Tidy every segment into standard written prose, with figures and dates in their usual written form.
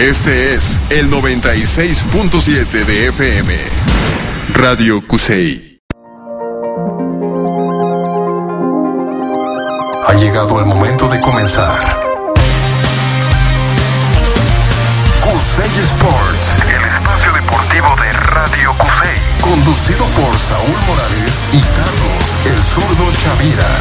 Este es el 96.7 de FM. Radio Cusey. Ha llegado el momento de comenzar. Cusey Sports, el espacio deportivo de Radio Cusey. Conducido por Saúl Morales y Carlos el Zurdo Chavira.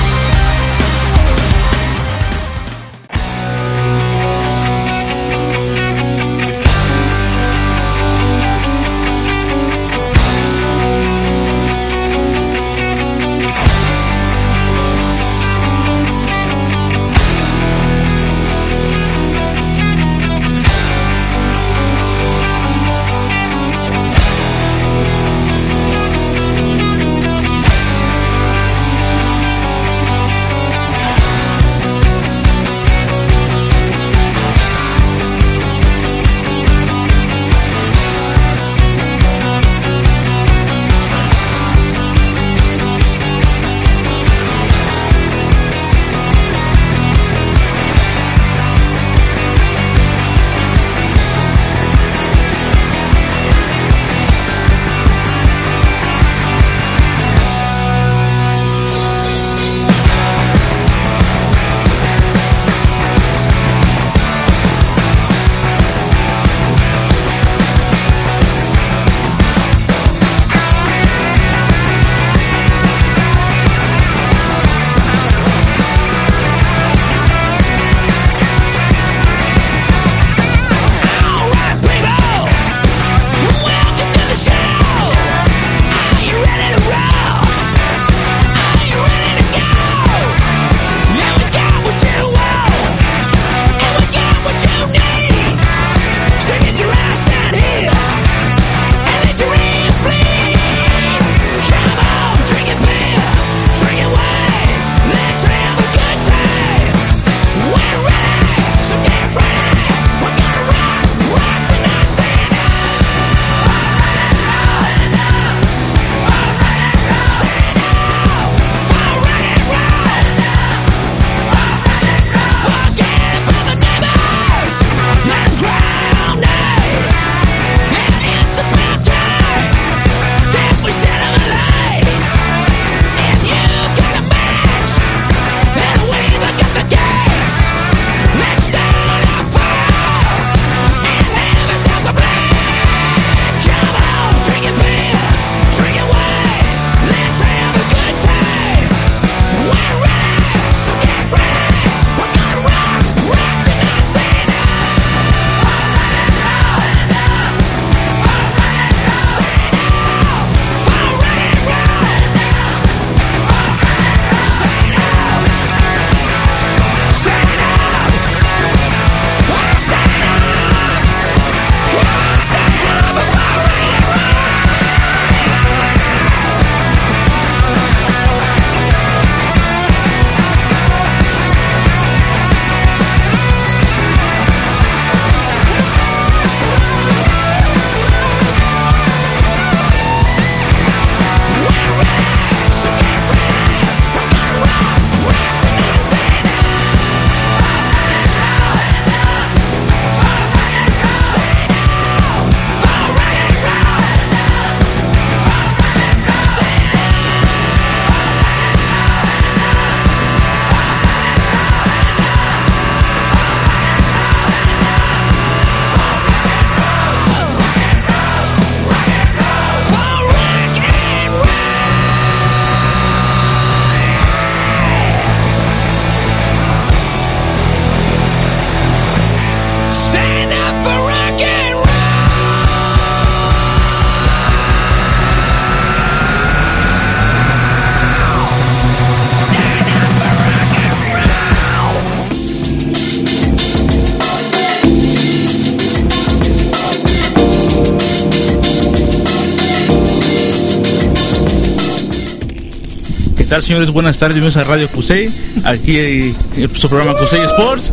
¿Qué tal, señores? Buenas tardes, bienvenidos a Radio Cusey. Aquí en su programa Cusey Sports.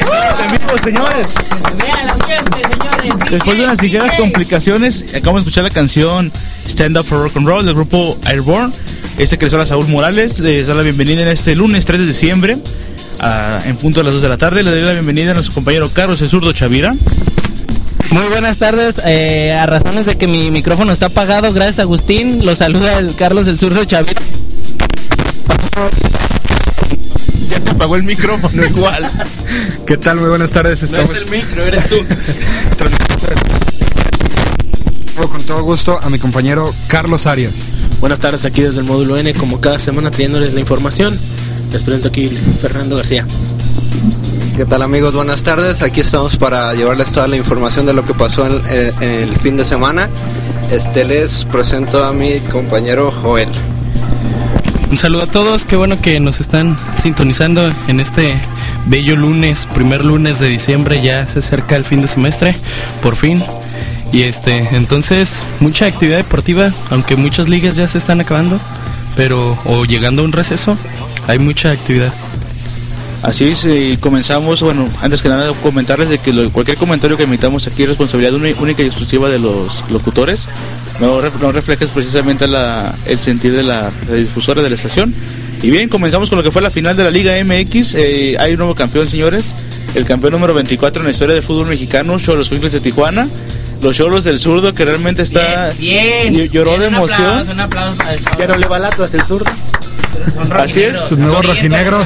En vivo, señores. Después de unas ligeras complicaciones, acabamos de escuchar la canción Stand Up for Rock and Roll del grupo Airborne. Que les habla Saúl Morales. Les da la bienvenida en este lunes 3 de diciembre en punto a las 2 de la tarde. Le doy la bienvenida a nuestro compañero Carlos el Zurdo Chavira. Muy buenas tardes, a razones de que mi micrófono está apagado, gracias Agustín, lo saluda el Carlos el Zurdo Chavira. Ya te apagó el micrófono igual. ¿Qué tal? Muy buenas tardes. No es el micro, eres tú. Con todo gusto a mi compañero Carlos Arias. Buenas tardes, aquí desde el módulo N, como cada semana trayéndoles la información. Les presento aquí Fernando García. ¿Qué tal amigos? Buenas tardes, aquí estamos para llevarles toda la información de lo que pasó en el fin de semana. Les presento a mi compañero Joel. Un saludo a todos, qué bueno que nos están sintonizando en este bello lunes, primer lunes de diciembre, ya se acerca el fin de semestre, por fin. Y entonces, mucha actividad deportiva, aunque muchas ligas ya se están acabando, o llegando a un receso, hay mucha actividad. Así es, comenzamos, antes que nada comentarles de que cualquier comentario que emitamos aquí es responsabilidad única y exclusiva de los locutores, no refleja precisamente el sentir de la difusora de la estación. Y bien, comenzamos con lo que fue la final de la Liga MX, hay un nuevo campeón, señores, el campeón número 24 en la historia del fútbol mexicano, Xolos Quincles de Tijuana, los Xolos del Zurdo, que realmente está... Bien, lloró de emoción. Un aplauso. Ya no le va latas el Zurdo. Así es, sus nuevos rojinegros.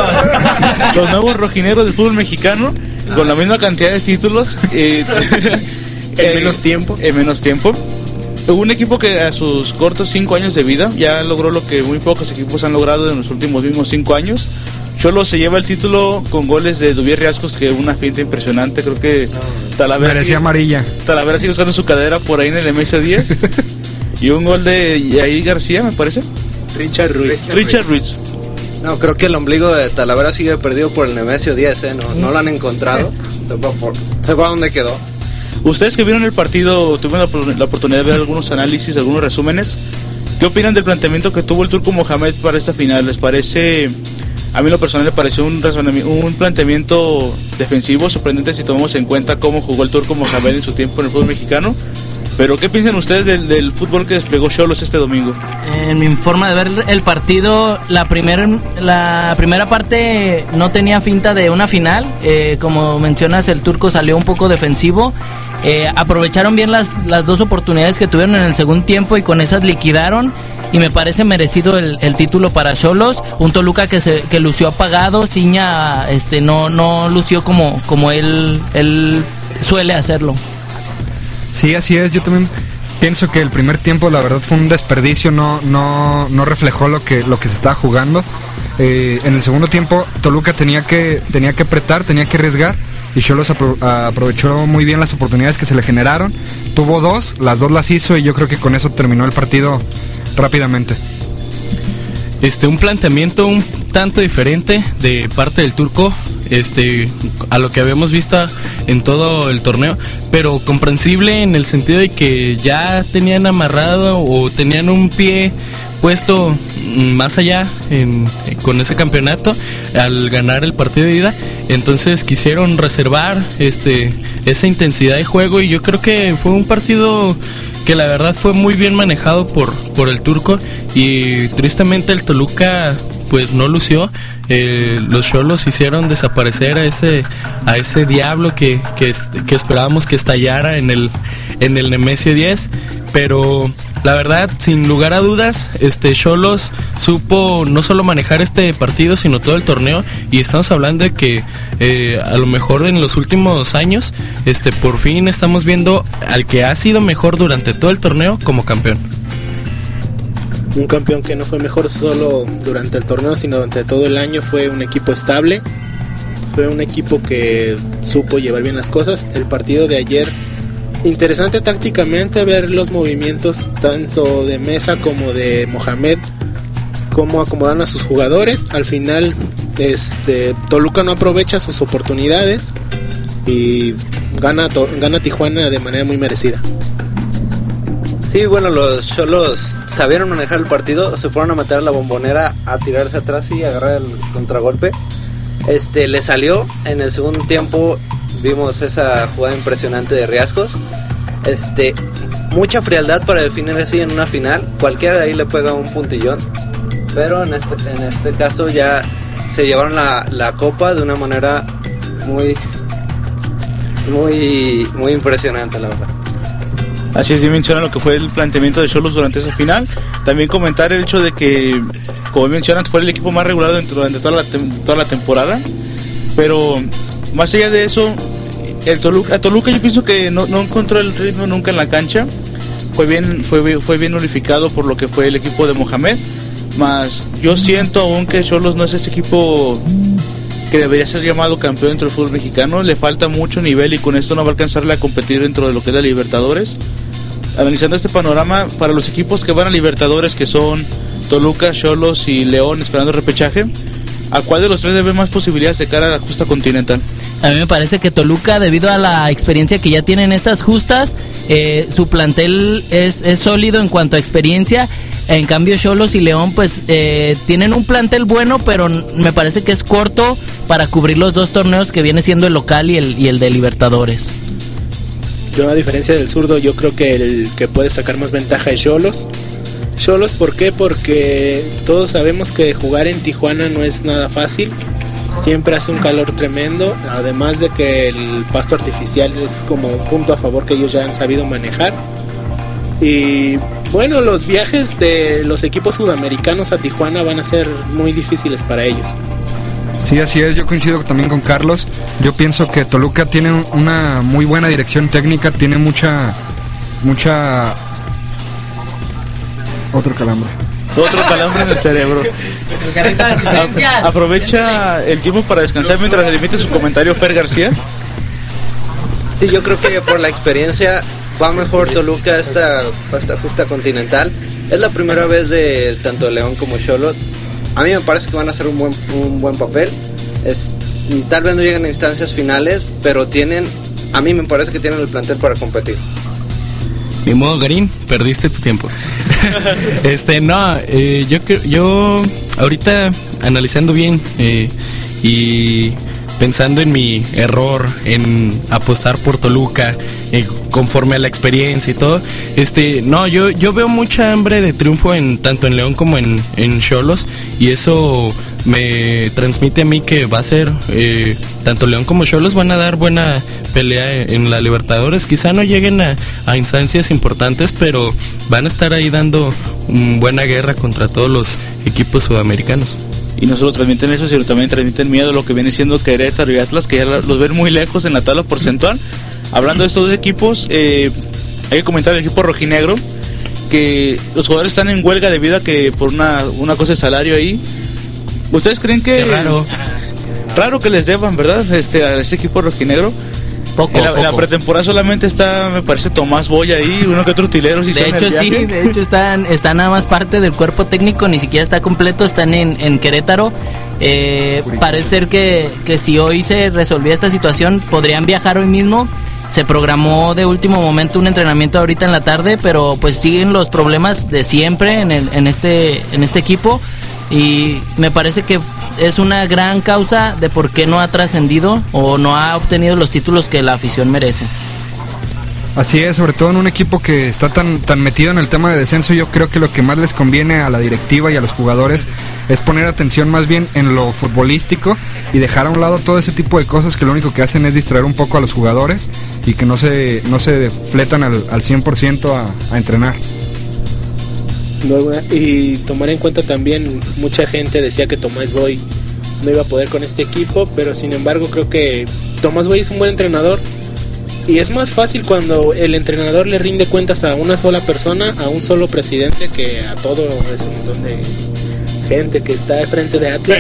Los nuevos rojinegros del fútbol mexicano, con la misma cantidad de títulos, en menos tiempo. Un equipo que a sus cortos 5 años de vida ya logró lo que muy pocos equipos han logrado en los últimos mismos 5 años. Xolos se lleva el título con goles de Duvier Riascos, que una finta impresionante. Creo que Talavera merecía amarilla. Talavera sigue usando su cadera por ahí en el MS10. Y un gol de Yair García, me parece. Richard Ruiz. No, creo que el ombligo de Talavera sigue perdido por el Nemesio 10, no lo han encontrado. ¿Se fue a dónde quedó? Ustedes que vieron el partido, tuvieron la oportunidad de ver algunos análisis, algunos resúmenes. ¿Qué opinan del planteamiento que tuvo el Turco Mohamed para esta final? ¿Les parece? A mí en lo personal me pareció un planteamiento defensivo sorprendente si tomamos en cuenta cómo jugó el Turco Mohamed en su tiempo en el fútbol mexicano. Pero ¿qué piensan ustedes del fútbol que desplegó Xolos este domingo? En mi forma de ver el partido, la primera parte no tenía finta de una final. Como mencionas, el Turco salió un poco defensivo. Aprovecharon bien las dos oportunidades que tuvieron en el segundo tiempo y con esas liquidaron. Y me parece merecido el título para Xolos. Un Toluca que lució apagado. Ciña no lució como él suele hacerlo. Sí, así es. Yo también pienso que el primer tiempo, la verdad, fue un desperdicio. No reflejó lo que se estaba jugando. En el segundo tiempo, Toluca tenía que apretar, tenía que arriesgar. Y Xolos aprovechó muy bien las oportunidades que se le generaron. Tuvo las dos las hizo, y yo creo que con eso terminó el partido rápidamente. Un planteamiento un tanto diferente de parte del Turco, a lo que habíamos visto en todo el torneo, pero comprensible en el sentido de que ya tenían amarrado o tenían un pie puesto más allá con ese campeonato al ganar el partido de ida. Entonces quisieron reservar esa intensidad de juego, y yo creo que fue un partido que la verdad fue muy bien manejado por el Turco, y tristemente el Toluca pues no lució. Los Xolos hicieron desaparecer a ese diablo que esperábamos que estallara en el Nemesio 10, pero la verdad, sin lugar a dudas, Xolos supo no solo manejar este partido, sino todo el torneo, y estamos hablando de que a lo mejor en los últimos años por fin estamos viendo al que ha sido mejor durante todo el torneo como campeón. Un campeón que no fue mejor solo durante el torneo, sino durante todo el año. Fue un equipo estable, fue un equipo que supo llevar bien las cosas. El partido de ayer, interesante tácticamente ver los movimientos tanto de Mesa como de Mohamed, cómo acomodan a sus jugadores. Al final Toluca no aprovecha sus oportunidades y gana Tijuana de manera muy merecida. Sí, bueno, los Xolos sabieron manejar el partido, se fueron a meter a la Bombonera a tirarse atrás y agarrar el contragolpe. Le salió. En el segundo tiempo vimos esa jugada impresionante de Riascos. Mucha frialdad para definir así en una final. Cualquiera de ahí le pega un puntillón, pero en este caso ya se llevaron la copa de una manera muy impresionante, la verdad. Así es, bien menciona lo que fue el planteamiento de Xolos durante esa final. También comentar el hecho de que, como mencionan, fue el equipo más regular durante toda la temporada. Pero más allá de eso, Toluca yo pienso que no encontró el ritmo nunca en la cancha. Fue bien unificado por lo que fue el equipo de Mohamed. Más yo siento aún que Xolos no es ese equipo que debería ser llamado campeón dentro del fútbol mexicano. Le falta mucho nivel y con esto no va a alcanzarle a competir dentro de lo que es la Libertadores. Analizando este panorama, para los equipos que van a Libertadores, que son Toluca, Xolos y León esperando repechaje, ¿a cuál de los tres debe más posibilidades de cara a la justa continental? A mí me parece que Toluca, debido a la experiencia que ya tienen estas justas, su plantel es sólido en cuanto a experiencia. En cambio, Xolos y León pues tienen un plantel bueno, pero me parece que es corto para cubrir los dos torneos que viene siendo el local y el de Libertadores. Yo, a diferencia del zurdo, yo creo que el que puede sacar más ventaja es Xolos. Xolos, ¿por qué? Porque todos sabemos que jugar en Tijuana no es nada fácil. Siempre hace un calor tremendo, además de que el pasto artificial es como un punto a favor que ellos ya han sabido manejar. Y bueno, los viajes de los equipos sudamericanos a Tijuana van a ser muy difíciles para ellos. Sí, así es, yo coincido también con Carlos. Yo pienso que Toluca tiene una muy buena dirección técnica, tiene mucha... Otro calambre en el cerebro. Aprovecha el tiempo para descansar mientras le emite su comentario Fer García. Sí, yo creo que por la experiencia va mejor Toluca esta justa continental. Es la primera vez de tanto León como Xolos. A mí me parece que van a hacer un buen papel. Tal vez no lleguen a instancias finales, pero a mí me parece que tienen el plantel para competir. Ni modo, Garín, perdiste tu tiempo. Yo ahorita analizando bien y pensando en mi error en apostar por Toluca, conforme a la experiencia y todo, yo veo mucha hambre de triunfo tanto en León como en Xolos, y eso me transmite a mí que va a ser tanto León como Xolos van a dar buena pelea en la Libertadores. Quizá no lleguen a instancias importantes, pero van a estar ahí dando buena guerra contra todos los equipos sudamericanos. Y no solo transmiten eso, sino también transmiten miedo a lo que viene siendo Querétaro y Atlas, que ya los ven muy lejos en la tabla porcentual. Hablando de estos dos equipos, hay que comentar el equipo rojinegro, que los jugadores están en huelga debido a que por una cosa de salario ahí. ¿Ustedes creen que... Qué raro. Raro que les deban, ¿verdad? A este equipo rojinegro. En la pretemporada solamente está, me parece, Tomás Boya ahí, uno que otro utilero. De hecho están nada más parte del cuerpo técnico, ni siquiera está completo, están en Querétaro. Parece ser que si hoy se resolvía esta situación, podrían viajar hoy mismo. Se programó de último momento un entrenamiento ahorita en la tarde, pero pues siguen los problemas de siempre en este equipo. Y me parece que es una gran causa de por qué no ha trascendido o no ha obtenido los títulos que la afición merece. Así es, sobre todo en un equipo que está tan metido en el tema de descenso. Yo creo que lo que más les conviene a la directiva y a los jugadores es poner atención más bien en lo futbolístico y dejar a un lado todo ese tipo de cosas que lo único que hacen es distraer un poco a los jugadores y que no se fletan al 100% a entrenar. Y tomar en cuenta también, mucha gente decía que Tomás Boy no iba a poder con este equipo, pero sin embargo creo que Tomás Boy es un buen entrenador y es más fácil cuando el entrenador le rinde cuentas a una sola persona, a un solo presidente, que a todo ese montón de gente que está al frente de Atlas,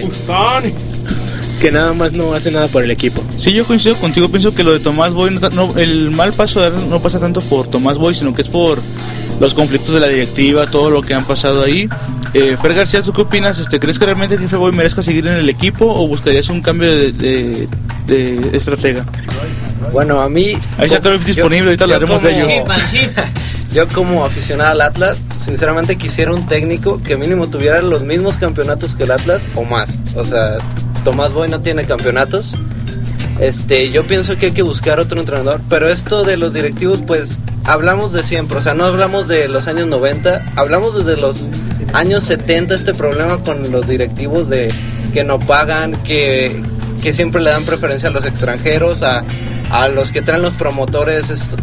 que nada más no hace nada por el equipo. Sí, yo coincido contigo, pienso que lo de Tomás Boy, el mal paso no pasa tanto por Tomás Boy, sino que es por los conflictos de la directiva, todo lo que han pasado ahí. Fer García, ¿tú qué opinas? ¿Crees que realmente el jefe Boy merezca seguir en el equipo o buscarías un cambio de estratega? Bueno, a mí... Ahí está todo disponible, ahorita hablaremos de ello. Yo como aficionado al Atlas, sinceramente quisiera un técnico que mínimo tuviera los mismos campeonatos que el Atlas o más. O sea, Tomás Boy no tiene campeonatos. Yo pienso que hay que buscar otro entrenador, pero esto de los directivos, pues hablamos de siempre, o sea, no hablamos de los años 90, hablamos desde los años 70 este problema con los directivos de que no pagan, que siempre le dan preferencia a los extranjeros, a los que traen los promotores,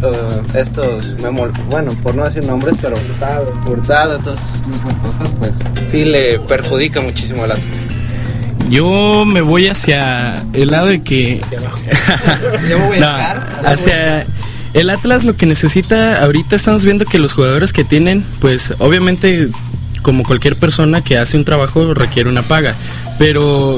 bueno, por no decir nombres, pero Hurtado, todas esas cosas, pues sí le perjudica muchísimo al Atlas. Yo me voy hacia el lado de que Yo me voy hacia el Atlas. Lo que necesita ahorita, estamos viendo que los jugadores que tienen, pues obviamente como cualquier persona que hace un trabajo requiere una paga, pero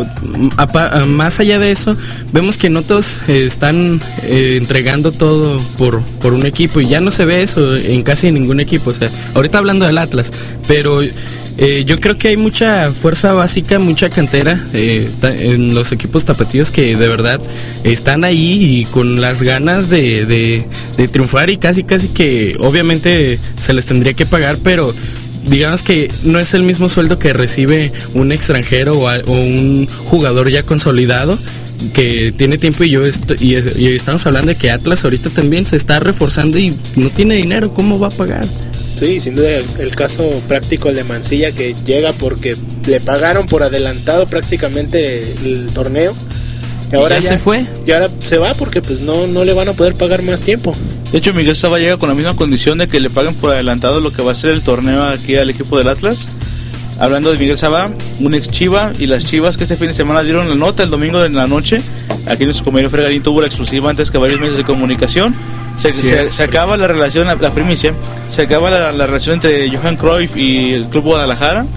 más allá de eso vemos que no todos están entregando todo por un equipo, y ya no se ve eso en casi ningún equipo. O sea, ahorita hablando del Atlas, pero yo creo que hay mucha fuerza básica, mucha cantera en los equipos tapatíos que de verdad están ahí y con las ganas de triunfar, y casi que obviamente se les tendría que pagar, pero digamos que no es el mismo sueldo que recibe un extranjero o un jugador ya consolidado que tiene tiempo, y estamos hablando de que Atlas ahorita también se está reforzando y no tiene dinero. ¿Cómo va a pagar? Sí, sin duda el caso práctico el de Mancilla, que llega porque le pagaron por adelantado prácticamente el torneo. Y ahora ya se fue. Y ahora se va porque pues no le van a poder pagar más tiempo. De hecho, Miguel Saba llega con la misma condición de que le paguen por adelantado lo que va a ser el torneo aquí al equipo del Atlas. Hablando de Miguel Saba, un ex Chiva, y las Chivas que este fin de semana dieron la nota el domingo en la noche. Aquí nuestro compañero Fregarín tuvo la exclusiva antes que varios medios de comunicación. Se acaba la relación, la primicia, se acaba la relación entre Johan Cruyff y el Club Guadalajara.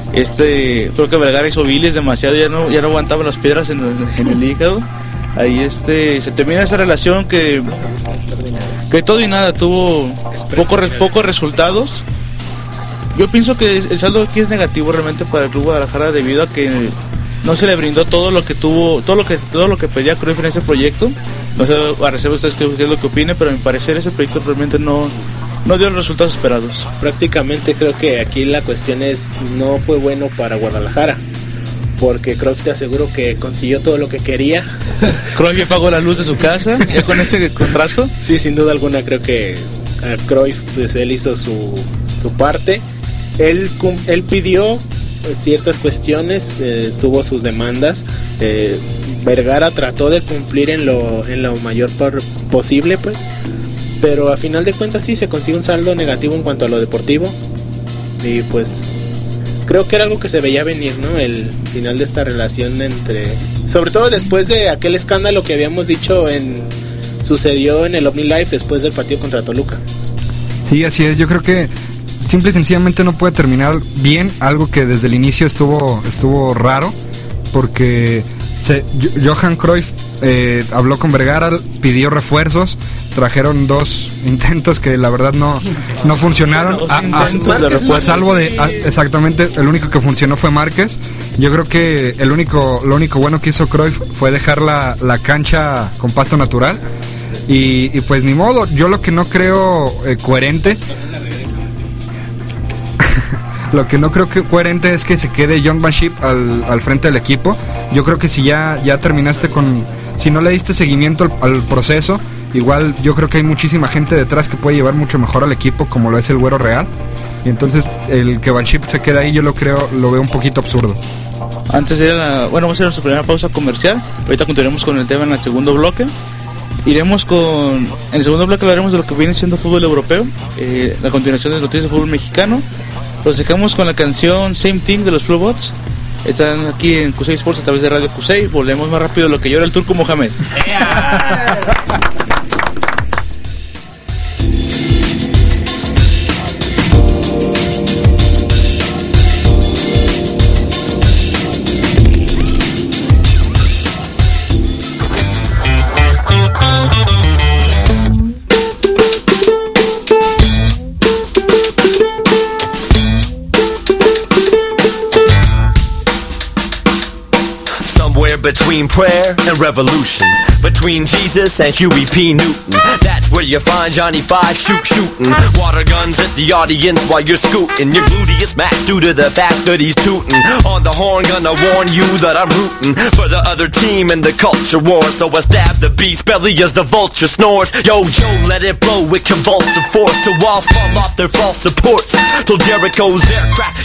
Creo que Vergara hizo bilis demasiado, ya no aguantaba las piedras en el hígado. Ahí se termina esa relación que todo y nada tuvo pocos resultados. Yo pienso que el saldo aquí es negativo realmente para el Club Guadalajara, debido a que no se le brindó todo lo que pedía Cruyff en ese proyecto. No sé, a reserva ustedes qué es lo que opinen, pero a mi parecer ese proyecto realmente no dio los resultados esperados. Prácticamente creo que aquí la cuestión no fue bueno para Guadalajara, porque Cruyff te aseguro que consiguió todo lo que quería. Cruyff pagó la luz de su casa ya con este contrato. Sí, sin duda alguna creo que Cruyff, pues él hizo su parte. Él pidió ciertas cuestiones, tuvo sus demandas. Vergara trató de cumplir en lo mayor posible, pues, pero a final de cuentas sí se consigue un saldo negativo en cuanto a lo deportivo, y pues creo que era algo que se veía venir, ¿no? El final de esta relación sobre todo después de aquel escándalo que habíamos dicho sucedió en el OmniLife después del partido contra Toluca. Sí, así es. Yo creo que simple y sencillamente no puede terminar bien algo que desde el inicio estuvo raro, porque Johan Cruyff habló con Vergara, pidió refuerzos, trajeron 2 intentos que la verdad no funcionaron, salvo exactamente el único que funcionó fue Márquez. Yo creo que lo único bueno que hizo Cruyff fue dejar la cancha con pasto natural, y pues ni modo. Yo lo que no creo coherente lo que no creo que coherente es que se quede John Van Schip al frente del equipo. Yo creo que si ya terminaste si no le diste seguimiento al proceso, igual yo creo que hay muchísima gente detrás que puede llevar mucho mejor al equipo, como lo es el Güero Real, y entonces el que Van Schip se quede ahí, yo lo veo un poquito absurdo. Antes de vamos a hacer nuestra primera pausa comercial. Ahorita continuaremos con el tema en el segundo bloque. En el segundo bloque hablaremos de lo que viene siendo fútbol europeo, la continuación de noticias de fútbol mexicano. Los dejamos con la canción Same Thing de los Flowbots. Están aquí en Cusey Sports a través de Radio Cusey. Volvemos más rápido de lo que llora el turco Mohamed. Between prayer and revolution, between Jesus and Huey P. Newton, that's where you find Johnny Five shooting water guns at the audience while you're scooting your gluteus max due to the fact that he's tooting on the horn. Gonna warn you that I'm rooting for the other team in the culture war, so I stab the beast belly as the vulture snores. Yo, let it blow with convulsive force till walls fall off their false supports, till Jericho's aircraft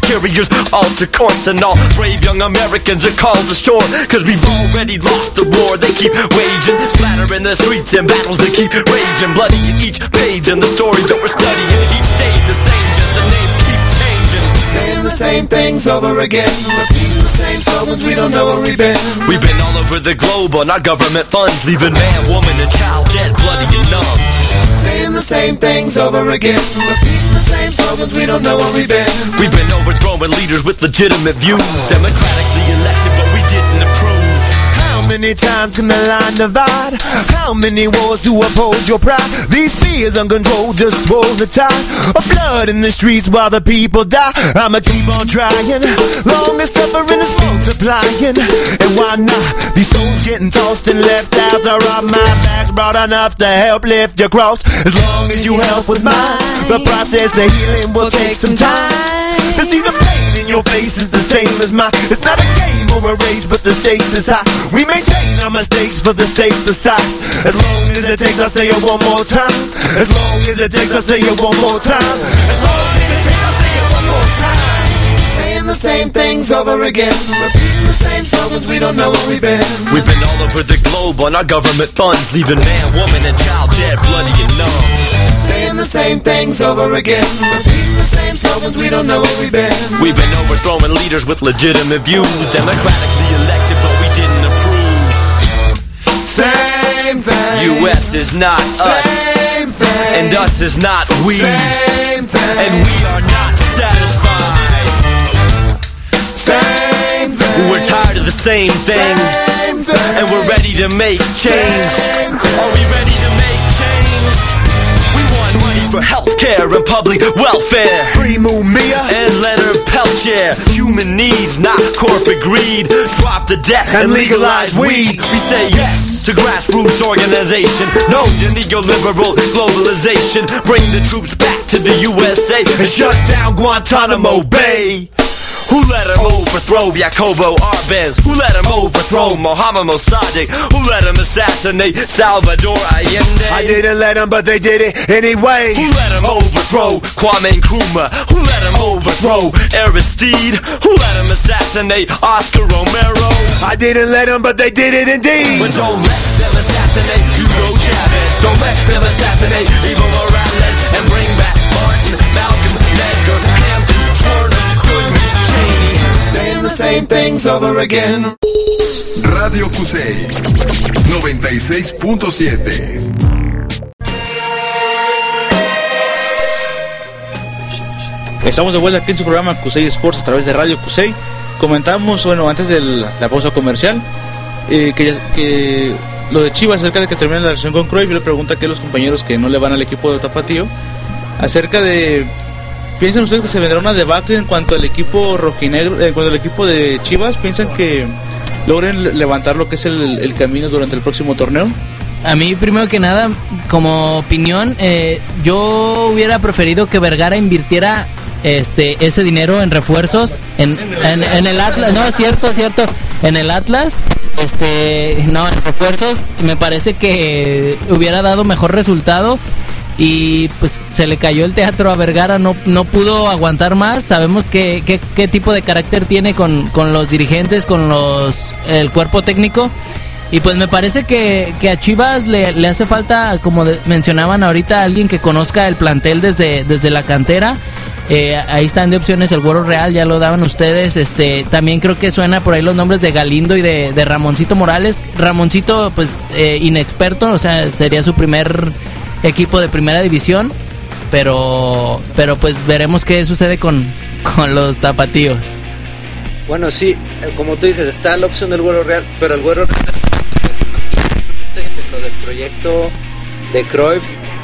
carriers, altar course, and all brave young Americans are called ashore. Cause we've already lost the war they keep waging, splattering the streets and battles that keep raging, bloody at each page and the story that we're studying. Each day the same, just the names keep changing. Saying the same things over again, repeating the same slogans, we don't know where we've been. We've been all over the globe on our government funds, leaving man, woman, and child dead, bloody and numb. Saying the same things over again, repeating the same slogans, we don't know where we've been. We've been overthrowing leaders with legitimate views, democratically elected, but we didn't approve. How many times can the line divide? How many wars to uphold your pride? These fears uncontrolled just swirl the tide of blood in the streets while the people die. I'ma keep on trying, long as suffering is multiplying. And why not? These souls getting tossed and left out to rob my back's broad enough to help lift your cross. As long as you help with mine, the process of healing will take some time. To see the pain in your face is the same as mine. It's not a game or a race, but the stakes is high. We maintain our mistakes for the sake of size. As long as it takes, I'll say it one more time. As long as it takes, I'll say it one more time. As long as it takes, I'll say it one more time. Saying the same things over again, repeating the same slogans, we don't know where we've been. We've been all over the globe on our government funds, leaving man, woman, and child dead, bloody and numb. Saying the same things over again, repeating the same slogans, we don't know where we've been. We've been overthrowing leaders with legitimate views, democratically elected, but we didn't approve. Same thing. US is not us, Same thing. and us is not we, Same thing. and we are not satisfied. Same thing. We're tired of the same thing, Same thing. and we're ready to make change. Same thing. Are we ready to make change? We want money for healthcare and public welfare. Free Mumia And Leonard Peltier, human needs, not corporate greed. Drop the debt and legalize weed. We say yes to grassroots organization, no to neoliberal globalization. Bring the troops back to the USA and shut down Guantanamo Bay. Who let him overthrow Jacobo Arbenz? Who let him overthrow Mohammed Mossadegh? Who let him assassinate Salvador Allende? I didn't let them, but they did it anyway. Who let him overthrow Kwame Nkrumah? Who let him overthrow Aristide? Who let him assassinate Oscar Romero? I didn't let them, but they did it indeed. But don't let them assassinate Hugo Chavez. Don't let them assassinate Evo Morales. And bring back Martin, Malcolm, Medgar, Hampton, Schwerner, Goodman, Cheney. Saying the same things over again. Radio QC 96.7. Estamos de vuelta aquí en su programa Cusey Sports a través de Radio Cusey. Comentamos, bueno, antes de la pausa comercial, que lo de Chivas acerca de que termina la relación con Cruyff. Le pregunta aquí a los compañeros que no le van al equipo de Tapatío acerca de, ¿piensan ustedes que se vendrá una debacle en cuanto al equipo rojinegro, en cuanto al equipo de Chivas? ¿Piensan que logren levantar lo que es el camino durante el próximo torneo? A mí, primero que nada, como opinión, yo hubiera preferido que Vergara invirtiera ese dinero en refuerzos en el Atlas. No, cierto, en el Atlas, no, en refuerzos. Me parece que hubiera dado mejor resultado. Y pues se le cayó el teatro a Vergara, no pudo aguantar más. Sabemos qué tipo de carácter tiene con los dirigentes, con el cuerpo técnico. Y pues me parece que a Chivas le hace falta, como mencionaban ahorita, alguien que conozca el plantel desde la cantera. Ahí están de opciones el Güero Real, ya lo daban ustedes. También creo que suena por ahí los nombres de Galindo y de Ramoncito Morales. Ramoncito pues inexperto, o sea, sería su primer equipo de primera división, pero pues veremos qué sucede con los tapatíos. Bueno, sí, como tú dices, está la opción del Güero Real, pero el Güero Real, lo del proyecto de Cruyff,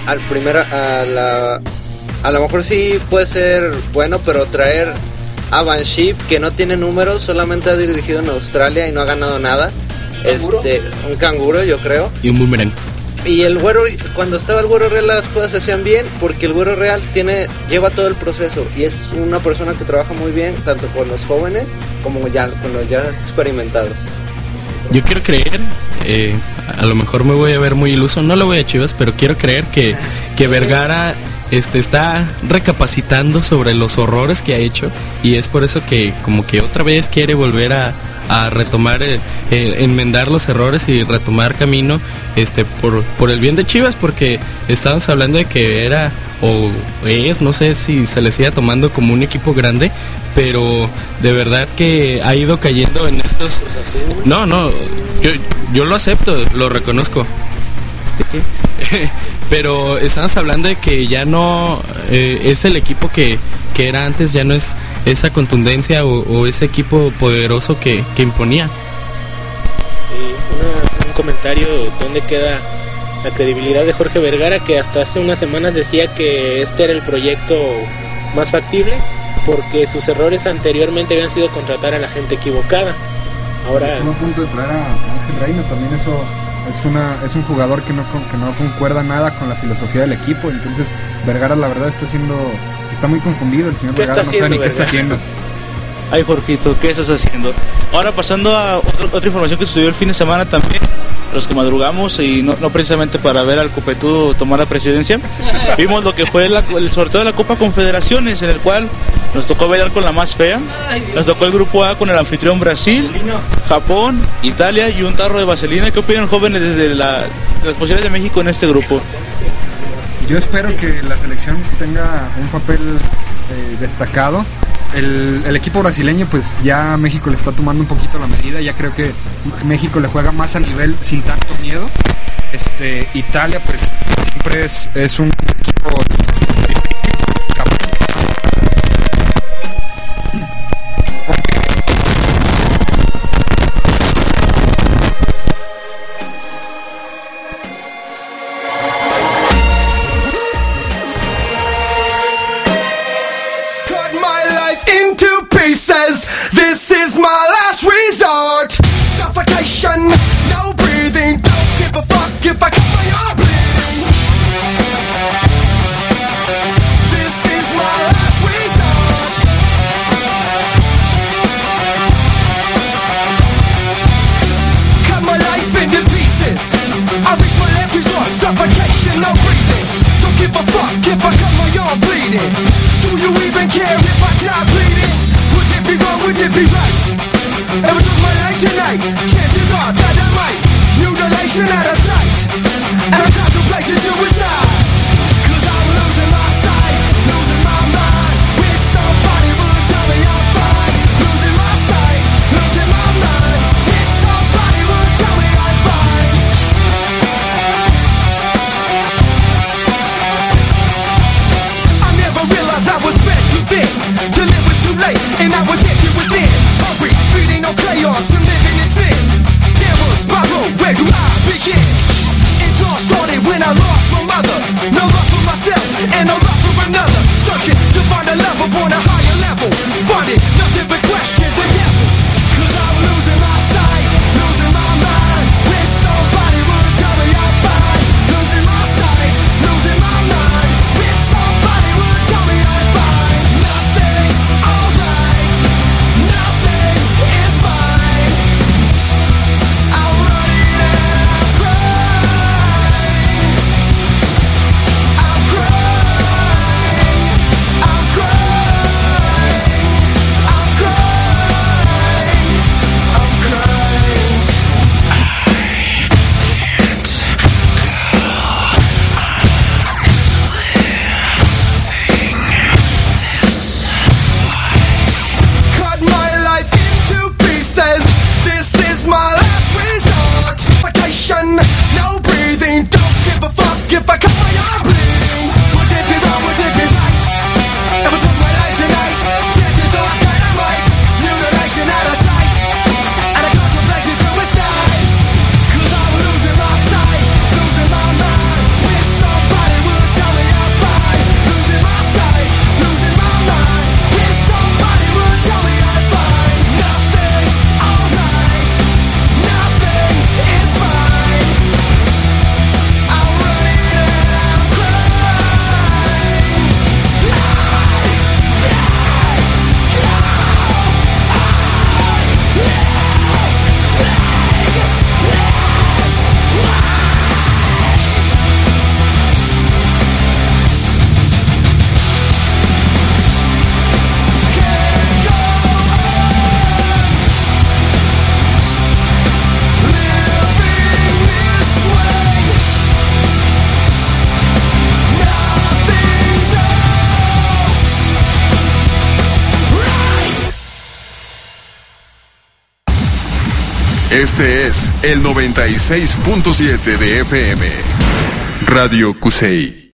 a lo mejor sí puede ser bueno, pero traer a Banship, que no tiene números, solamente ha dirigido en Australia y no ha ganado nada. Un canguro, yo creo. Y un boomerang. Y el Güero, cuando estaba el Güero Real, las cosas se hacían bien, porque el Güero Real lleva todo el proceso y es una persona que trabaja muy bien, tanto con los jóvenes como ya con los ya experimentados. Yo quiero creer, a lo mejor me voy a ver muy iluso, no lo voy a Chivas, pero quiero creer que Vergara está recapacitando sobre los horrores que ha hecho, y es por eso que como que otra vez quiere volver a retomar, enmendar los errores y retomar camino por el bien de Chivas, porque estábamos hablando de que era o es, no sé si se le siga tomando como un equipo grande, pero de verdad que ha ido cayendo en estos... No, yo lo acepto, lo reconozco. Pero estamos hablando de que ya no es el equipo que era antes, ya no es esa contundencia o ese equipo poderoso que imponía. Un comentario, ¿dónde queda la credibilidad de Jorge Vergara, que hasta hace unas semanas decía que este era el proyecto más factible porque sus errores anteriormente habían sido contratar a la gente equivocada? Ahora estuvo a punto de traer a Ángel Reina, también eso es un jugador que no concuerda nada con la filosofía del equipo. Entonces Vergara la verdad está muy confundido. El señor Vergara no sabe ni qué está haciendo. Ay, Jorgito, ¿qué estás haciendo? Ahora pasando a otra información que sucedió el fin de semana también, los que madrugamos y no precisamente para ver al Copetudo tomar la presidencia, vimos lo que fue el sorteo de la Copa Confederaciones, en el cual nos tocó bailar con la más fea. Nos tocó el grupo A con el anfitrión Brasil, Japón, Italia y un tarro de vaselina. ¿Qué opinan, jóvenes, desde las posibilidades de México en este grupo? Yo espero que la selección tenga un papel destacado. El equipo brasileño, pues ya México le está tomando un poquito la medida. Ya creo que México le juega más a nivel sin tanto miedo. Italia, pues siempre es un equipo says this is my last resort. Suffocation, no breathing. Don't give a fuck if I cut my arm bleeding. This is my last resort. Cut my life into pieces. I reach my last resort. Suffocation, no breathing. Don't give a fuck if I cut my arm bleeding. Do you even care if I die bleeding? Would it be wrong, would it be right? If I took my life tonight, chances are that I might. Mutilation out of sight, and I'm contemplating suicide. Cause I'm losing my sight, losing my mind. Wish somebody would tell me I'm fine. Losing my sight, losing my mind. Wish somebody would tell me I'm fine. I never realized I was bent too thin, till it was too late, and I was empty within. Hungry, feeding on chaos and living in sin. Downward spiral, where do I begin? It all started when I lost my mother. No love for myself and no love for another. Searching to find a love upon a higher level. Finding nothing but questions and devils. Cause I'm losing my sight, losing my mind. Wish somebody would tell me I'm fine. Losing my sight, losing my mind. Wish somebody would tell me I'm fine. Nothing's alright, nothing is fine. I'm running and I'm crying. I'm crying, I'm crying, I'm crying, I'm crying. Cut my life into pieces. This is my last resort. Vacation, no breathing. Don't give a fuck if I cut my arm bleeding. Would it be wrong? Would it be right? If I took my life tonight, chances are that I might. Mutilation out of sight, and I contemplate suicide. Cause I'm losing my sight, losing my mind. Wish somebody would tell me I'm fine. Losing my sight, losing my mind. Wish somebody would tell me I'm fine. Nothing's alright, nothing is fine. I'm running and Este es el 96.7 de FM. Radio Kusei.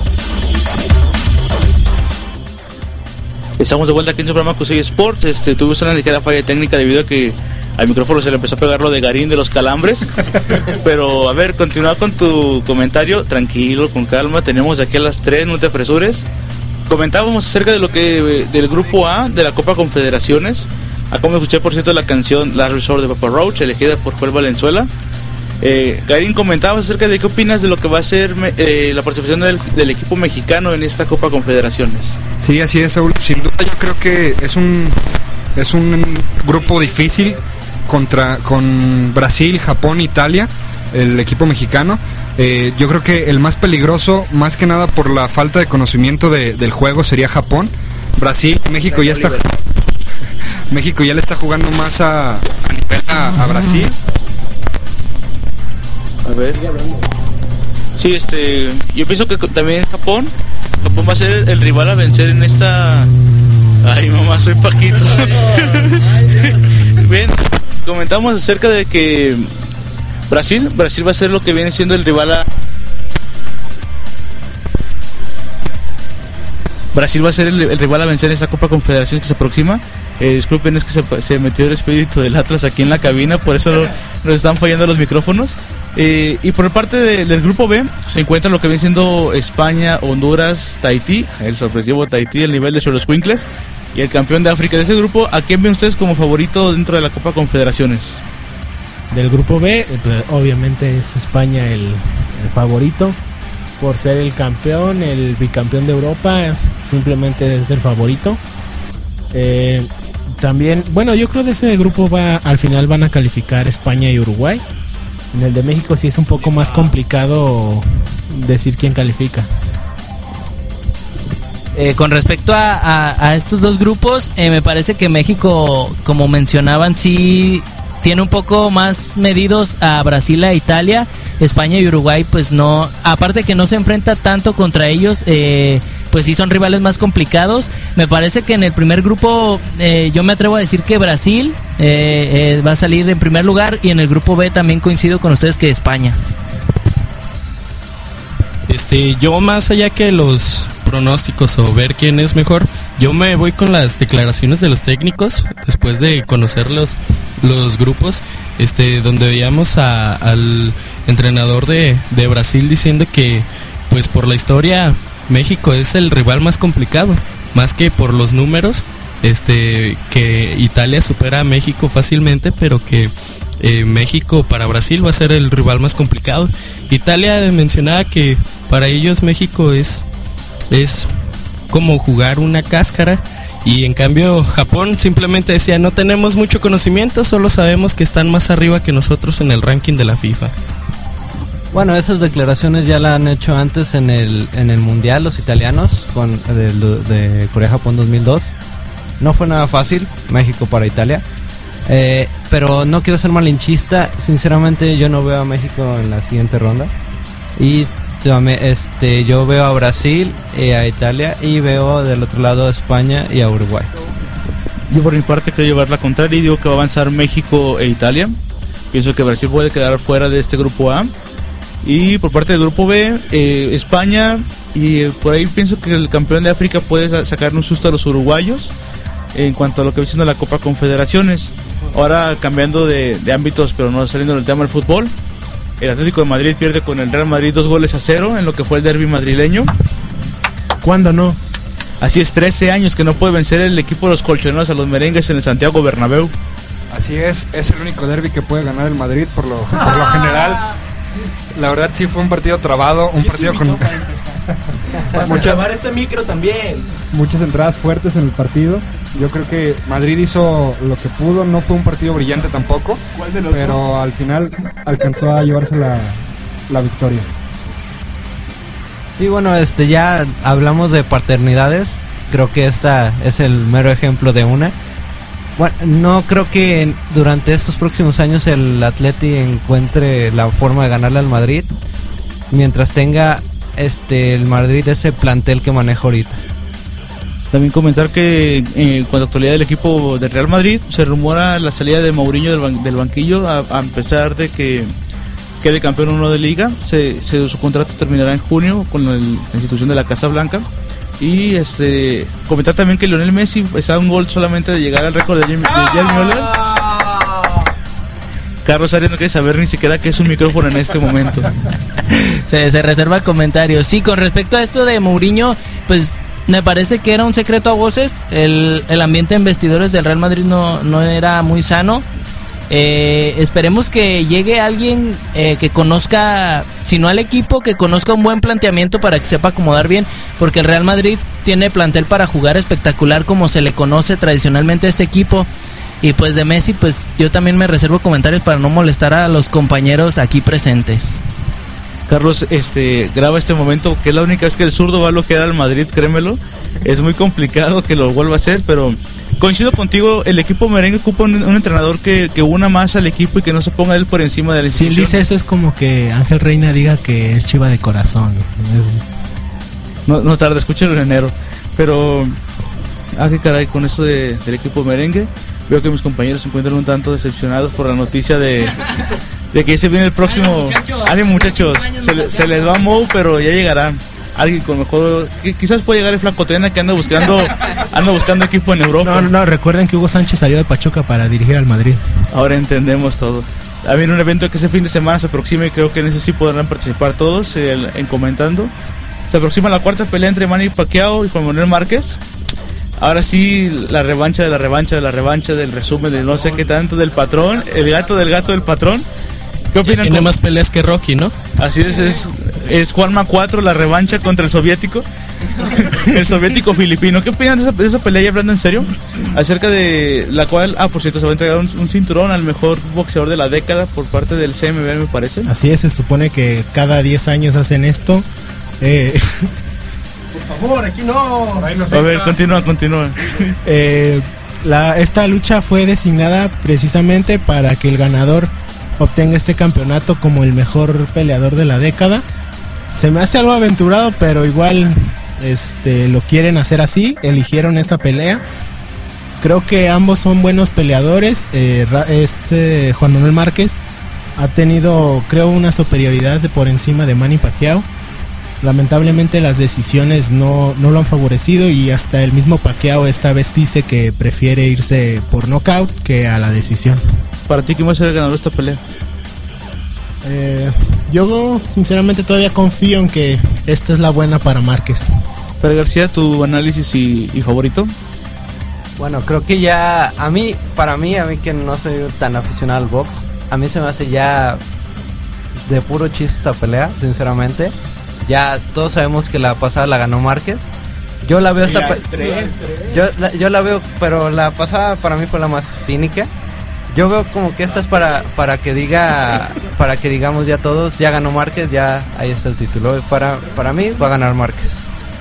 Estamos de vuelta aquí en su programa Kusei Sports. Tuvimos una ligera falla técnica debido a que al micrófono se le empezó a pegar lo de Garín de los calambres. Pero a ver, continúa con tu comentario. Tranquilo, con calma. Tenemos aquí a las 3, no te apresures. Comentábamos acerca de lo que del grupo A de la Copa Confederaciones. Acá me escuché, por cierto, la canción Last Resort de Papa Roach, elegida por Joel Valenzuela. Garín, comentabas acerca de qué opinas de lo que va a ser la participación del equipo mexicano en esta Copa Confederaciones. Sí, así es, Saúl. Sin duda yo creo que es un grupo difícil con Brasil, Japón, Italia, el equipo mexicano. Yo creo que el más peligroso, más que nada por la falta de conocimiento del juego, sería Japón. Brasil, México ya está... México ya le está jugando más a nivel a Brasil. A ver. Sí, yo pienso que también Japón va a ser el rival a vencer en esta... Ay, mamá, soy Paquito. Bien, comentamos acerca de que Brasil va a ser lo que viene siendo el rival a... Brasil va a ser el rival a vencer en esta Copa Confederaciones que se aproxima. Disculpen, es que se metió el espíritu del Atlas aquí en la cabina, por eso nos están fallando los micrófonos. Y por parte del grupo B se encuentra lo que viene siendo España, Honduras, Tahití, el sorpresivo Tahití, el nivel de Xoloscuincles, y el campeón de África de ese grupo. ¿A quién ven ustedes como favorito dentro de la Copa Confederaciones? Del grupo B, pues, obviamente es España el favorito, por ser el campeón, el bicampeón de Europa, simplemente es el favorito. También, bueno, yo creo que de ese grupo al final van a calificar España y Uruguay. En el de México sí es un poco más complicado decir quién califica. Con respecto a estos dos grupos, me parece que México, como mencionaban, sí tiene un poco más medidos a Brasil, a Italia. España y Uruguay pues no, aparte que no se enfrenta tanto contra ellos, pues sí son rivales más complicados. Me parece que en el primer grupo yo me atrevo a decir que Brasil va a salir en primer lugar, y en el grupo B también coincido con ustedes que España. Yo, más allá que los pronósticos o ver quién es mejor, yo me voy con las declaraciones de los técnicos después de conocer los grupos, donde veíamos al entrenador de Brasil diciendo que pues por la historia México es el rival más complicado, más que por los números, que Italia supera a México fácilmente, pero que México para Brasil va a ser el rival más complicado. Italia mencionaba que para ellos México es como jugar una cáscara, y en cambio Japón simplemente decía: no tenemos mucho conocimiento, solo sabemos que están más arriba que nosotros en el ranking de la FIFA. Bueno, esas declaraciones ya la han hecho antes en el Mundial los italianos con de Corea-Japón 2002. No fue nada fácil México para Italia, pero no quiero ser malinchista, sinceramente yo no veo a México en la siguiente ronda, y yo veo a Brasil, a Italia, y veo del otro lado a España y a Uruguay. Yo por mi parte quiero llevar la contraria y digo que va a avanzar México e Italia. Pienso que Brasil puede quedar fuera de este grupo A. Y por parte del grupo B, España, y por ahí pienso que el campeón de África puede sacar un susto a los uruguayos en cuanto a lo que viene siendo la Copa Confederaciones. Ahora cambiando de ámbitos, pero no saliendo del tema del fútbol, el Atlético de Madrid pierde con el Real Madrid 2-0 en lo que fue el derbi madrileño. ¿Cuándo no? Así es, 13 años que no puede vencer el equipo de los colchoneros a los merengues en el Santiago Bernabéu. Así es el único derbi que puede ganar el Madrid por lo general. La verdad sí fue un partido trabado, un partido con ese micro también. Muchas entradas fuertes en el partido. Yo creo que Madrid hizo lo que pudo, no fue un partido brillante tampoco, pero al final alcanzó a llevarse la victoria. Sí, bueno, ya hablamos de paternidades, creo que esta es el mero ejemplo de una. Bueno, no creo que durante estos próximos años el Atleti encuentre la forma de ganarle al Madrid mientras tenga el Madrid ese plantel que maneja ahorita. También comentar que en cuanto a actualidad del equipo del Real Madrid, se rumora la salida de Mourinho del banquillo, a pesar de que quede campeón uno de liga. Su contrato terminará en junio con la institución de la Casa Blanca. Y comentar también que Lionel Messi está a un gol solamente de llegar al récord de Jamie Müller. Carlos Arias no quiere saber ni siquiera qué es un micrófono en este momento. Se reserva comentarios. Sí, con respecto a esto de Mourinho, pues me parece que era un secreto a voces. El ambiente en vestidores del Real Madrid no era muy sano. Esperemos que llegue alguien que conozca, si no al equipo, que conozca un buen planteamiento para que sepa acomodar bien, porque el Real Madrid tiene plantel para jugar espectacular como se le conoce tradicionalmente a este equipo. Y pues de Messi, pues yo también me reservo comentarios para no molestar a los compañeros aquí presentes. Carlos, graba este momento, que es la única vez que el zurdo va a bloquear al Madrid, créemelo. Es muy complicado que lo vuelva a hacer, pero coincido contigo, el equipo merengue ocupa un entrenador que una más al equipo y que no se ponga él por encima de la institución. Si él dice eso, es como que Ángel Reina diga que es Chiva de corazón. No tarda, escúchalo en enero. Pero, qué caray, con eso del equipo merengue, veo que mis compañeros se encuentran un tanto decepcionados por la noticia de que se viene el próximo. Ánimo, muchachos, se les va Mou, pero ya llegará alguien con mejor, quizás puede llegar el Flaco Tena, que anda buscando equipo en Europa. No, recuerden que Hugo Sánchez salió de Pachuca para dirigir al Madrid. Ahora entendemos todo. También un evento que ese fin de semana se aproxima y creo que en ese sí podrán participar todos en comentando. Se aproxima la cuarta pelea entre Manny Pacquiao y Juan Manuel Márquez. Ahora sí, la revancha del resumen de no sé qué tanto del patrón, el gato del patrón. ¿Qué opinan? Tiene más peleas que Rocky, ¿no? Así es Juanma 4, la revancha contra el soviético. El soviético filipino. ¿Qué opinan de esa pelea, ya hablando en serio? Acerca de la cual, por cierto, se va a entregar un cinturón al mejor boxeador de la década por parte del CMB, me parece. Así es, se supone que cada 10 años hacen esto. Por favor, aquí no. A ver, continúa. Esta lucha fue designada precisamente para que el ganador obtenga este campeonato como el mejor peleador de la década. Se me hace algo aventurado, pero igual lo quieren hacer así. Eligieron esta pelea. Creo que ambos son buenos peleadores. Juan Manuel Márquez ha tenido, creo, una superioridad por encima de Manny Pacquiao. Lamentablemente las decisiones no lo han favorecido, y hasta el mismo Pacquiao esta vez dice que prefiere irse por knockout que a la decisión. ¿Para ti quién va a ser el ganador de esta pelea? Yo sinceramente todavía confío en que esta es la buena para Márquez. Pero García, tu análisis y favorito. Bueno, creo que ya a mí que no soy tan aficionado al box, a mí se me hace ya de puro chiste esta pelea, sinceramente. Ya todos sabemos que la pasada la ganó Márquez. Yo la veo yo la veo, pero la pasada para mí fue la más cínica. Yo veo como que esta es para que digamos ya todos, ya ganó Márquez, ya ahí está el título. Para mí va a ganar Márquez.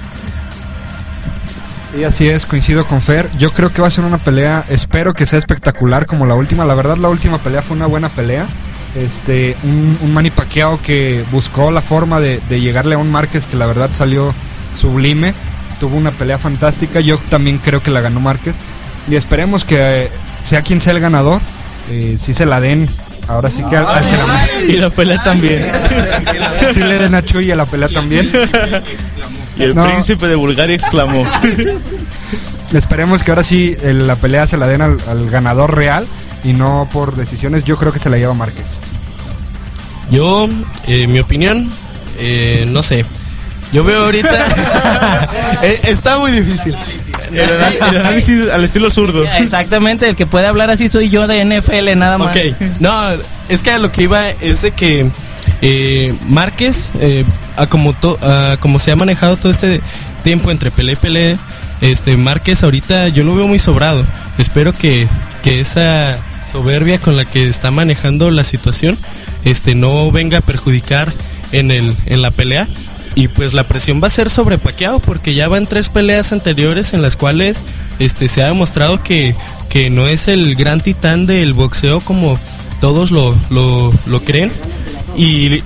Y así es, coincido con Fer. Yo creo que va a ser una pelea, espero que sea espectacular como la última. La verdad, la última pelea fue una buena pelea. Un Manny Pacquiao que buscó la forma de llegarle a un Márquez que la verdad salió sublime. Tuvo una pelea fantástica. Yo también creo que la ganó Márquez. Y esperemos que sea quien sea el ganador, si se la den. Ahora sí que al que la... Y la pelea también. Si le den a Chuy a la pelea también. Y el príncipe de Bulgaria exclamó. Esperemos que ahora sí la pelea se la den al ganador real y no por decisiones. Yo creo que se la lleva Márquez. Yo, mi opinión, no sé. Yo veo ahorita... está muy difícil. El análisis al estilo zurdo. Exactamente, el que puede hablar así soy yo de NFL, nada más. Ok, no, es que a lo que iba es de que Márquez, como se ha manejado todo este tiempo entre pelea y pelea, Márquez ahorita yo lo veo muy sobrado. Espero que esa soberbia con la que está manejando la situación no venga a perjudicar en la pelea. Y pues la presión va a ser sobre Pacquiao, porque ya van 3 peleas anteriores en las cuales se ha demostrado que no es el gran titán del boxeo como todos lo creen.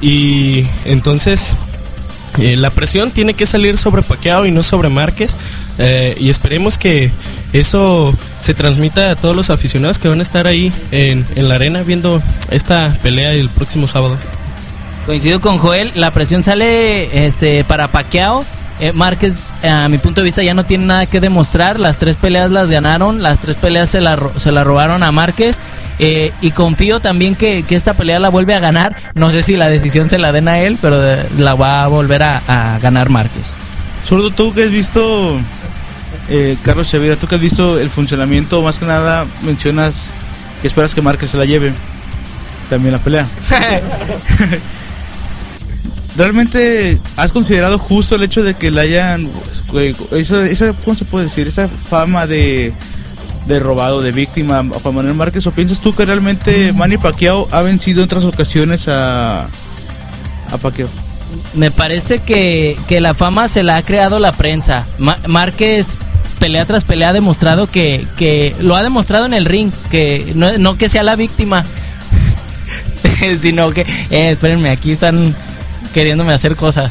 Y entonces la presión tiene que salir sobre Pacquiao y no sobre Márquez. y esperemos que eso se transmita a todos los aficionados que van a estar ahí en la arena viendo esta pelea el próximo sábado. Coincido con Joel, la presión sale para Pacquiao. Márquez, a mi punto de vista, ya no tiene nada que demostrar. Las 3 peleas las ganaron, las 3 peleas se la robaron a Márquez. Y confío también que esta pelea la vuelve a ganar. No sé si la decisión se la den a él, pero la va a volver a ganar Márquez. Zurdo, tú que has visto, Carlos Chavira, tú que has visto el funcionamiento, más que nada mencionas que esperas que Márquez se la lleve también la pelea. ¿Realmente has considerado justo el hecho de que la hayan, esa ¿cómo se puede decir? Esa fama de robado, de víctima a Juan Manuel Márquez? ¿O piensas tú que realmente Manny Pacquiao ha vencido en otras ocasiones a Pacquiao? Me parece que la fama se la ha creado la prensa. Márquez pelea tras pelea ha demostrado que lo ha demostrado en el ring, que no que sea la víctima, sino que espérenme, aquí están queriéndome hacer cosas.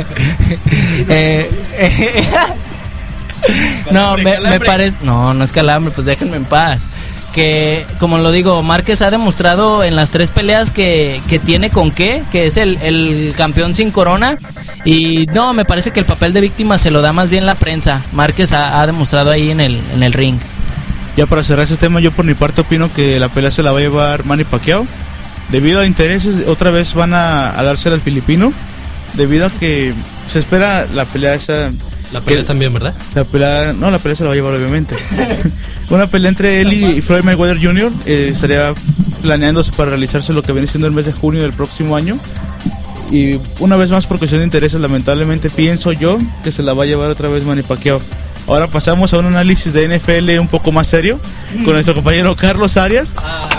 No, me parece, no es calambre, pues déjenme en paz. Que, como lo digo, Márquez ha demostrado en las 3 peleas que tiene con qué, que es el campeón sin corona. Y no, me parece que el papel de víctima se lo da más bien la prensa. Márquez ha demostrado ahí en el ring. Ya para cerrar ese tema, yo por mi parte opino que la pelea se la va a llevar Manny Pacquiao. Debido a intereses, otra vez van a dársela al filipino. Debido a que se espera la pelea esa. La pelea también, ¿verdad? La pelea se la va a llevar obviamente. Una pelea entre él y Floyd Mayweather Jr. Estaría planeándose para realizarse lo que viene siendo el mes de junio del próximo año. Y una vez más, por cuestión de intereses, lamentablemente pienso yo que se la va a llevar otra vez Manny Pacquiao. Ahora pasamos a un análisis de NFL un poco más serio con nuestro compañero Carlos Arias.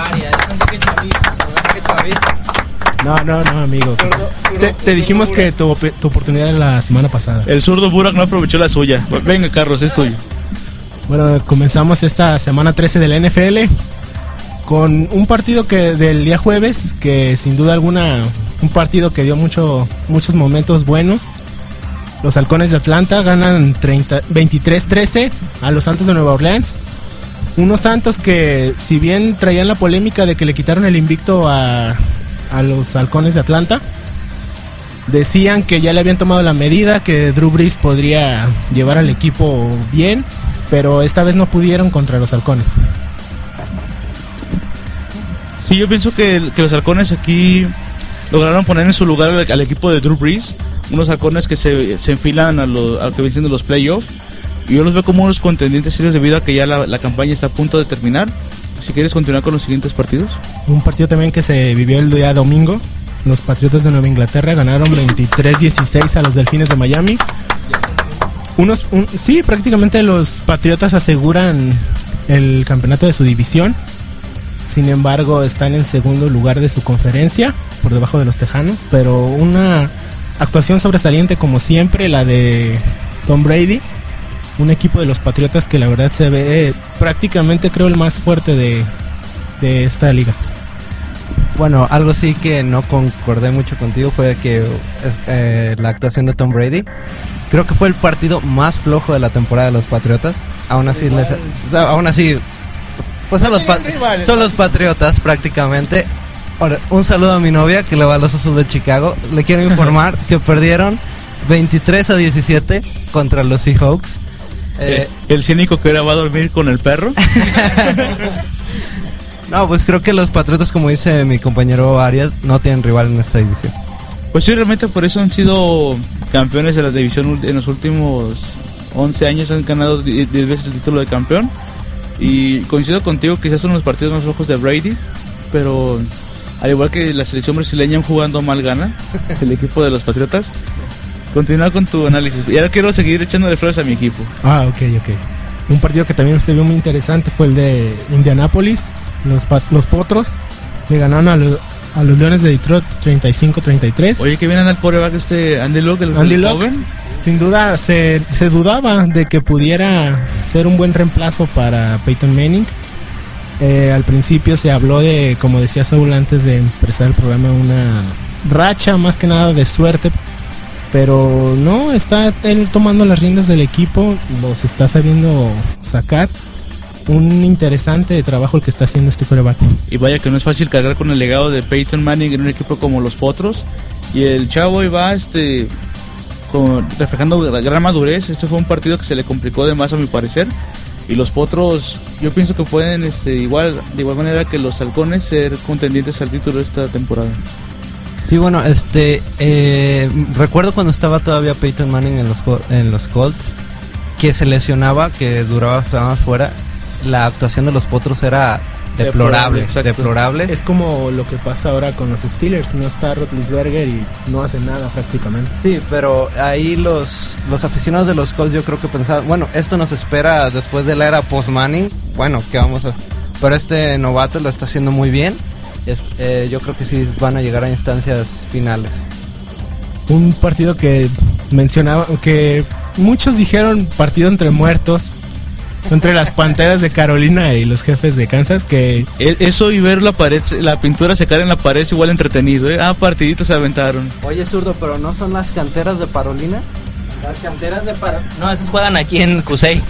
No, amigo. Te dijimos que tu oportunidad era la semana pasada. El zurdo Burak no aprovechó la suya. Venga, Carlos, es tuyo. Bueno, comenzamos esta semana 13 de la NFL con un partido del día jueves, que sin duda alguna, un partido que dio muchos momentos buenos. Los Halcones de Atlanta ganan 23-13 a los Santos de Nueva Orleans. Unos Santos que, si bien traían la polémica de que le quitaron el invicto a los Halcones de Atlanta, decían que ya le habían tomado la medida, que Drew Brees podría llevar al equipo bien, pero esta vez no pudieron contra los Halcones. Sí, yo pienso que los Halcones aquí lograron poner en su lugar al equipo de Drew Brees, unos Halcones que se enfilan a lo que vienen siendo los playoffs, y yo los veo como unos contendientes serios debido a que ya la campaña está a punto de terminar. Si quieres continuar con los siguientes partidos. Un partido también que se vivió el día domingo. Los Patriotas de Nueva Inglaterra ganaron 23-16 a los Delfines de Miami. Sí, prácticamente los Patriotas aseguran el campeonato de su división. Sin embargo, están en segundo lugar de su conferencia, por debajo de los Tejanos. Pero una actuación sobresaliente, como siempre, la de Tom Brady. Un equipo de los Patriotas que la verdad se ve prácticamente, creo, el más fuerte de esta liga. Bueno, algo sí que no concordé mucho contigo fue que la actuación de Tom Brady, creo que fue el partido más flojo de la temporada de los Patriotas. Aún así, pues son los Patriotas prácticamente. Ahora, un saludo a mi novia que le va a los Osos de Chicago. Le quiero informar que perdieron 23-17 contra los Seahawks. El cínico que ahora va a dormir con el perro. No, pues creo que los Patriotas, como dice mi compañero Arias, no tienen rival en esta división. Pues sí, realmente por eso han sido campeones de la división en los últimos 11 años. Han ganado 10 veces el título de campeón. Y coincido contigo, quizás son los partidos más flojos de Brady, pero al igual que la selección brasileña jugando mal gana el equipo de los Patriotas. Continúa con tu análisis. Y ahora quiero seguir echándole flores a mi equipo. Ok. Un partido que también se vio muy interesante fue el de Indianápolis. Los Potros le ganaron a los Leones de Detroit 35-33. Oye, que viene al quarterback Andy Luck, el joven. Sin duda se dudaba de que pudiera ser un buen reemplazo para Peyton Manning. Al principio se habló de, como decía Saúl antes de empezar el programa, una racha más que nada de suerte pero no, está él tomando las riendas del equipo, los está sabiendo sacar. Un interesante trabajo el que está haciendo este quarterback. Y vaya que no es fácil cargar con el legado de Peyton Manning en un equipo como los Potros. Y el chavo ahí va reflejando la gran madurez. Este fue un partido que se le complicó de más a mi parecer. Y los Potros, yo pienso que pueden de igual manera que los Halcones ser contendientes al título de esta temporada. Sí, bueno, recuerdo cuando estaba todavía Peyton Manning en los Colts, que se lesionaba, que duraba semanas fuera. La actuación de los Potros era deplorable. Es como lo que pasa ahora con los Steelers, no está Roethlisberger y no hace nada prácticamente. Sí, pero ahí los aficionados de los Colts yo creo que pensaban, bueno, esto nos espera después de la era post-Manning, bueno, ¿qué vamos a...? Pero este novato lo está haciendo muy bien, yo creo que sí van a llegar a instancias finales. Un partido que mencionaba, que muchos dijeron partido entre muertos, entre las Panteras de Carolina y los Jefes de Kansas, que eso y ver la pintura secar en la pared es igual entretenido, partiditos se aventaron. Oye, zurdo, pero ¿no son las canteras de Parolina? Las canteras de no, esos juegan aquí en Cusey.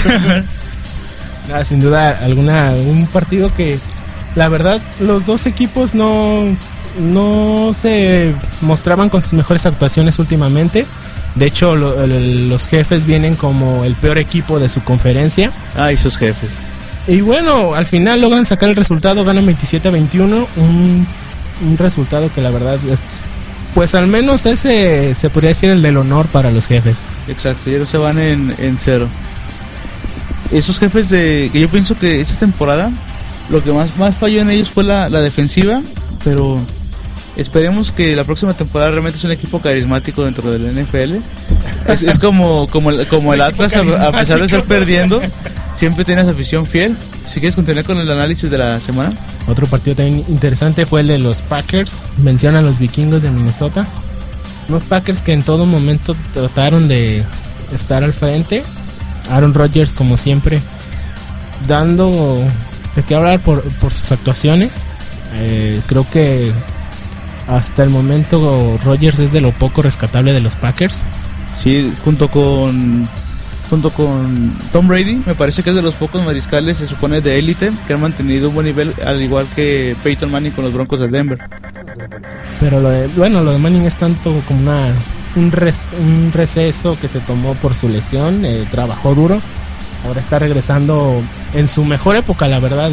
Nada, sin duda alguna, un partido que la verdad los dos equipos no se mostraban con sus mejores actuaciones últimamente. De hecho, los Jefes vienen como el peor equipo de su conferencia. Y sus Jefes. Y bueno, al final logran sacar el resultado, ganan 27-21. Un resultado que la verdad es, pues al menos ese se podría decir el del honor para los Jefes. Exacto, ya no se van en cero. Esos Jefes que yo pienso que esta temporada lo que más falló en ellos fue la defensiva, pero... Esperemos que la próxima temporada realmente es un equipo carismático dentro del NFL. Es como el Atlas, a pesar de estar perdiendo, siempre tienes afición fiel. Si quieres continuar con el análisis de la semana. Otro partido también interesante fue el de los Packers. Mencionan a los Vikingos de Minnesota. Unos Packers que en todo momento trataron de estar al frente. Aaron Rodgers, como siempre, dando de qué hablar por sus actuaciones. Creo que hasta el momento Rodgers es de lo poco rescatable de los Packers. Sí, junto con Tom Brady, me parece que es de los pocos mariscales, se supone, de élite que han mantenido un buen nivel, al igual que Peyton Manning con los Broncos de Denver. Pero lo de Manning es tanto como un receso que se tomó por su lesión, trabajó duro, ahora está regresando en su mejor época, la verdad,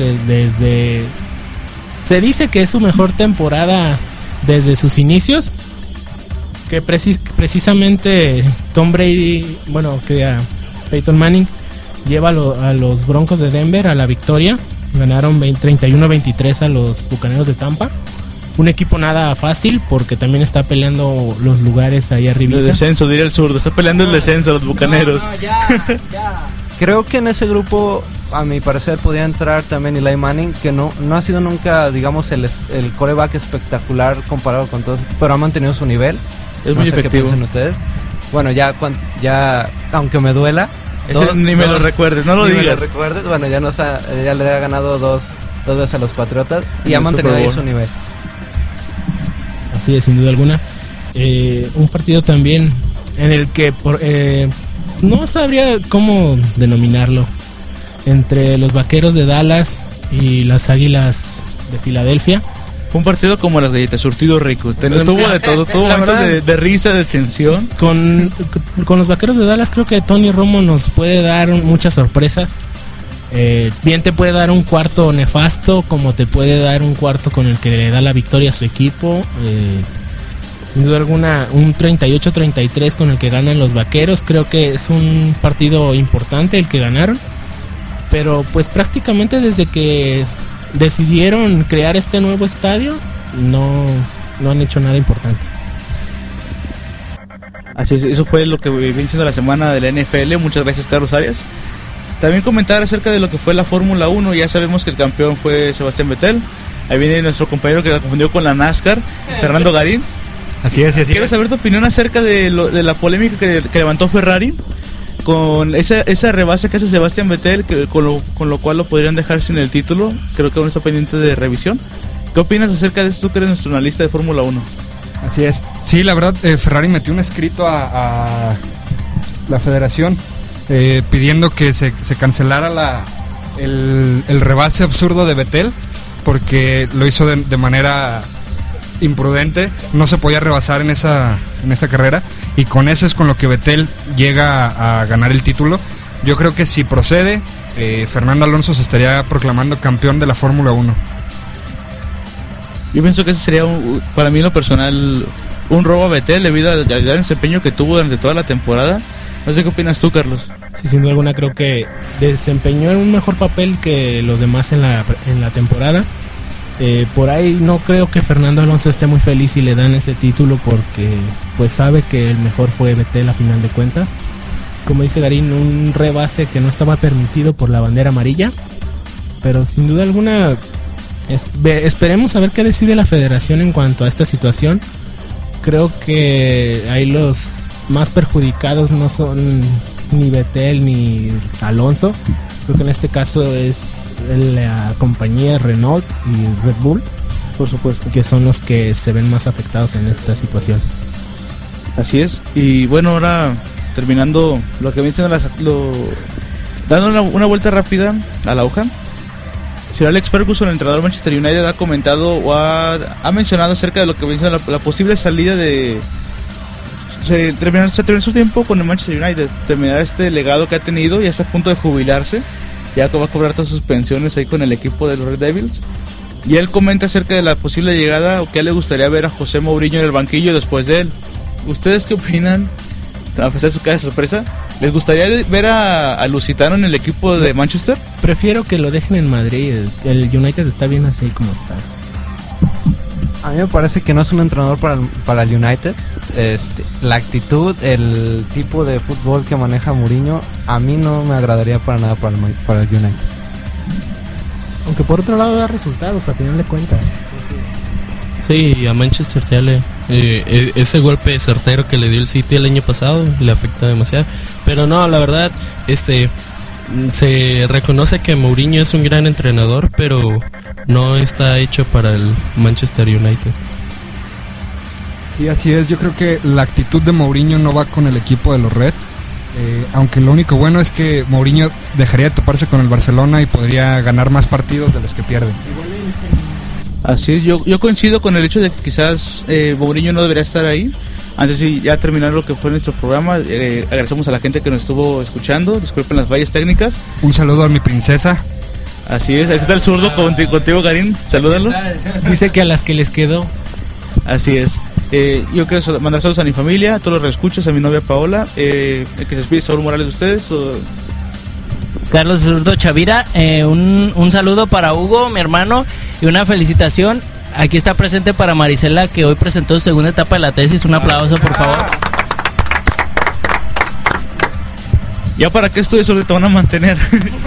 se dice que es su mejor temporada desde sus inicios, que precisamente Tom Brady, Peyton Manning lleva a los Broncos de Denver a la victoria. Ganaron 31-23 a los Bucaneros de Tampa. Un equipo nada fácil porque también está peleando los lugares ahí arriba. El descenso, diría el zurdo, está peleando el descenso los Bucaneros. Ya. Creo que en ese grupo, a mi parecer, podía entrar también Eli Manning, que no ha sido nunca, digamos, el quarterback espectacular comparado con todos, pero ha mantenido su nivel. Es muy efectivo. ¿Qué piensan ustedes? Bueno, ya aunque me duela, ni me lo recuerdes, no lo digas. Bueno, ya le ha ganado dos veces a los Patriotas y ha mantenido ahí su nivel. Así es, sin duda alguna. Un partido también en el que no sabría cómo denominarlo, entre los Vaqueros de Dallas y las Águilas de Filadelfia. Fue un partido como las galletas, surtido rico. Tuvo de todo, tuvo momentos de risa, de tensión. Con los Vaqueros de Dallas creo que Tony Romo nos puede dar muchas sorpresas. Bien te puede dar un cuarto nefasto, como te puede dar un cuarto con el que le da la victoria a su equipo. Sin duda alguna, un 38-33 con el que ganan los Vaqueros. Creo que es un partido importante el que ganaron. Pero pues prácticamente desde que decidieron crear este nuevo estadio, no han hecho nada importante. Así es, eso fue lo que viene siendo la semana de la NFL. Muchas gracias, Carlos Arias. También comentar acerca de lo que fue la Fórmula 1. Ya sabemos que el campeón fue Sebastián Vettel. Ahí viene nuestro compañero que la confundió con la NASCAR, Fernando Garín. Así es. Quiero saber tu opinión acerca de la polémica que levantó Ferrari con esa rebase que hace Sebastián Vettel, con lo cual lo podrían dejar sin el título. Creo que aún está pendiente de revisión. ¿Qué opinas acerca de esto? Tú que eres nuestro analista de Fórmula 1. Así es. Sí, la verdad, Ferrari metió un escrito a la federación pidiendo que se cancelara el rebase absurdo de Vettel, porque lo hizo de manera imprudente, no se podía rebasar en esa carrera, y con eso es con lo que Vettel llega a ganar el título. Yo creo que si procede, Fernando Alonso se estaría proclamando campeón de la Fórmula 1. Yo pienso que ese sería, para mí en lo personal, un robo a Vettel debido al gran desempeño que tuvo durante toda la temporada. No sé qué opinas tú, Carlos. Sí, sin duda alguna creo que desempeñó en un mejor papel que los demás en la temporada. Por ahí no creo que Fernando Alonso esté muy feliz si le dan ese título, porque pues sabe que el mejor fue Vettel a final de cuentas. Como dice Garín, un rebase que no estaba permitido por la bandera amarilla, pero sin duda alguna esperemos a ver qué decide la federación en cuanto a esta situación. Creo que ahí los más perjudicados no son ni Vettel ni Alonso. Creo que en este caso es la compañía Renault y Red Bull, por supuesto, que son los que se ven más afectados en esta situación. Así es. Y bueno, ahora terminando lo que mencionan, dando una vuelta rápida a la hoja. Sir Alex Ferguson, el entrenador de Manchester United, ha comentado o ha mencionado acerca de lo que menciona la posible salida de terminar su tiempo con el Manchester United, terminar este legado que ha tenido, y está a punto de jubilarse, ya que va a cobrar todas sus pensiones ahí con el equipo de los Red Devils. Y él comenta acerca de la posible llegada, o que le gustaría ver a José Mourinho en el banquillo después de él. ¿Ustedes qué opinan? A pesar de su cara de sorpresa, ¿les gustaría ver a Lusitano en el equipo de Manchester? Prefiero que lo dejen en Madrid. El United está bien así como está. A mí me parece que no es un entrenador para el United. La actitud, el tipo de fútbol que maneja Mourinho, a mí no me agradaría para nada para el United. Aunque por otro lado da resultados a final de cuentas. Sí, a Manchester ya ese golpe certero que le dio el City el año pasado le afecta demasiado. Pero no, la verdad, se reconoce que Mourinho es un gran entrenador, pero no está hecho para el Manchester United. Sí, así es. Yo creo que la actitud de Mourinho no va con el equipo de los Reds. Aunque lo único bueno es que Mourinho dejaría de toparse con el Barcelona y podría ganar más partidos de los que pierde. Así es, yo coincido con el hecho de que quizás Mourinho no debería estar ahí. Antes de ya terminar lo que fue nuestro programa, agradecemos a la gente que nos estuvo escuchando. Disculpen las fallas técnicas. Un saludo a mi princesa. Así es, aquí está el zurdo contigo, Garín. Salúdalo. Dice que a las que les quedó. Así es. Yo quiero mandar saludos a mi familia, a todos los reescuchos, a mi novia Paola. El que se despide, Saúl Morales, de ustedes. Carlos Zurdo Chavira, un saludo para Hugo, mi hermano, y una felicitación. Aquí está presente para Marisela, que hoy presentó su segunda etapa de la tesis. Un aplauso, por favor. ¿Ya para qué estudios te van a mantener?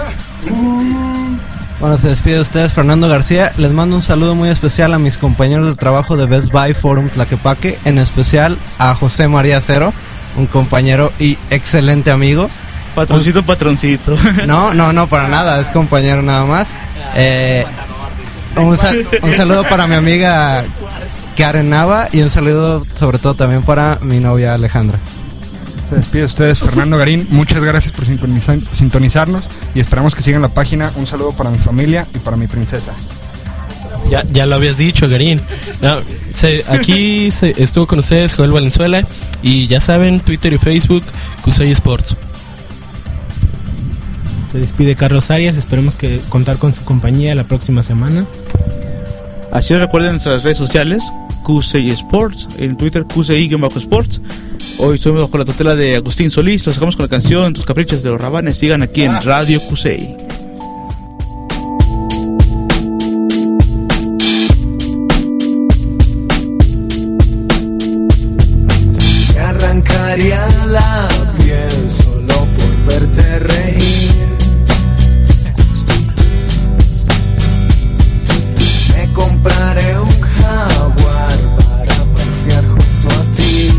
Bueno, se despide de ustedes Fernando García. Les mando un saludo muy especial a mis compañeros de trabajo de Best Buy Forum Tlaquepaque, en especial a José María Cero, un compañero y excelente amigo. Patroncito. No, para nada, es compañero nada más. Un saludo para mi amiga Karen Nava, y un saludo sobre todo también para mi novia Alejandra. Se despide de ustedes Fernando Garín. Muchas gracias por sintonizarnos y esperamos que sigan la página. Un saludo para mi familia y para mi princesa. Ya lo habías dicho, Garín. No, aquí estuvo con ustedes Joel Valenzuela, y ya saben, Twitter y Facebook, Cusey Sports. Se despide Carlos Arias. Esperemos que contar con su compañía la próxima semana. Así recuerden nuestras redes sociales, QCI Sports, en Twitter QCI-Sports. Hoy estuvimos bajo la tutela de Agustín Solís. Los dejamos con la canción Tus Caprichos de los Rabanes. Sigan aquí en Radio QCI. Me arrancaría la piel solo por verte reír. Me compraré un Jaguar para pasear junto a ti.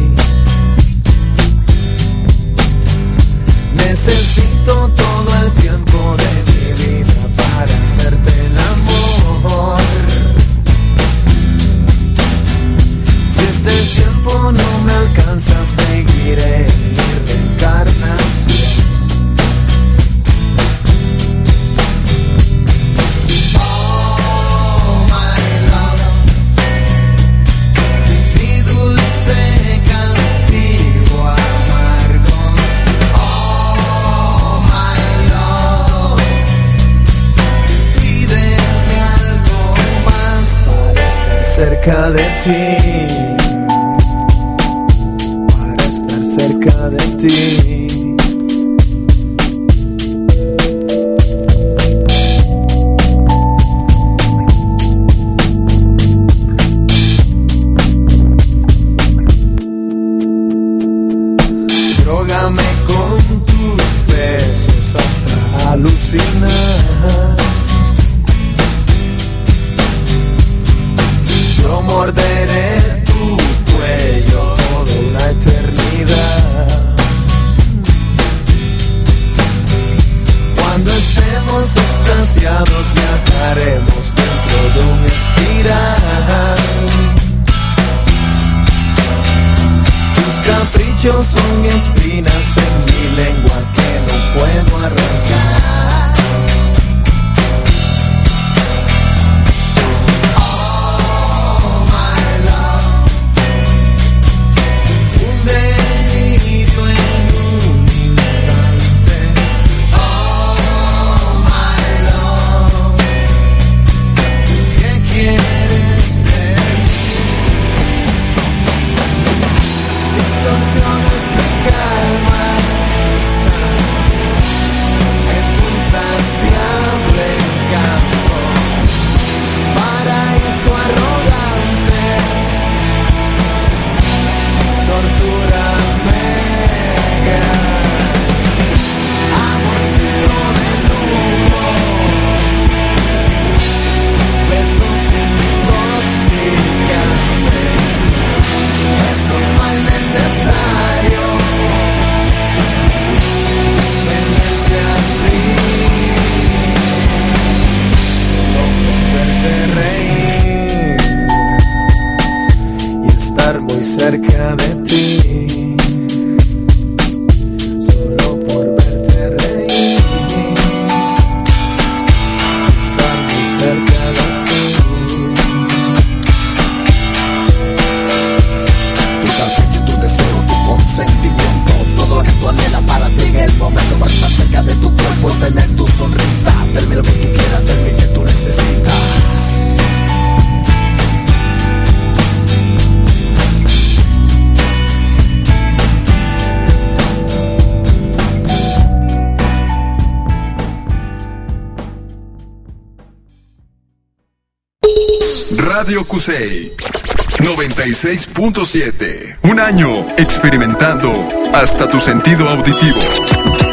Necesito todo el tiempo de mi vida para hacerte el amor. Si cerca de ti, para estar cerca de ti. Drógame con tus besos hasta alucinar. Yo morderé tu cuello toda la eternidad. Cuando estemos extasiados viajaremos dentro de un espiral. Tus caprichos son espinas en mi lengua que no puedo arrancar. Cerca de ti, solo por verte reír, estar muy cerca de ti. Tu capricho, tu deseo, tu consentimiento, todo lo que tú anhelas para ti en el momento, para estar cerca de tu cuerpo, tener tu sonrisa, darme lo que tú quieras, darme que tú necesitas. Radio Cusey 96.7. Un año experimentando hasta tu sentido auditivo.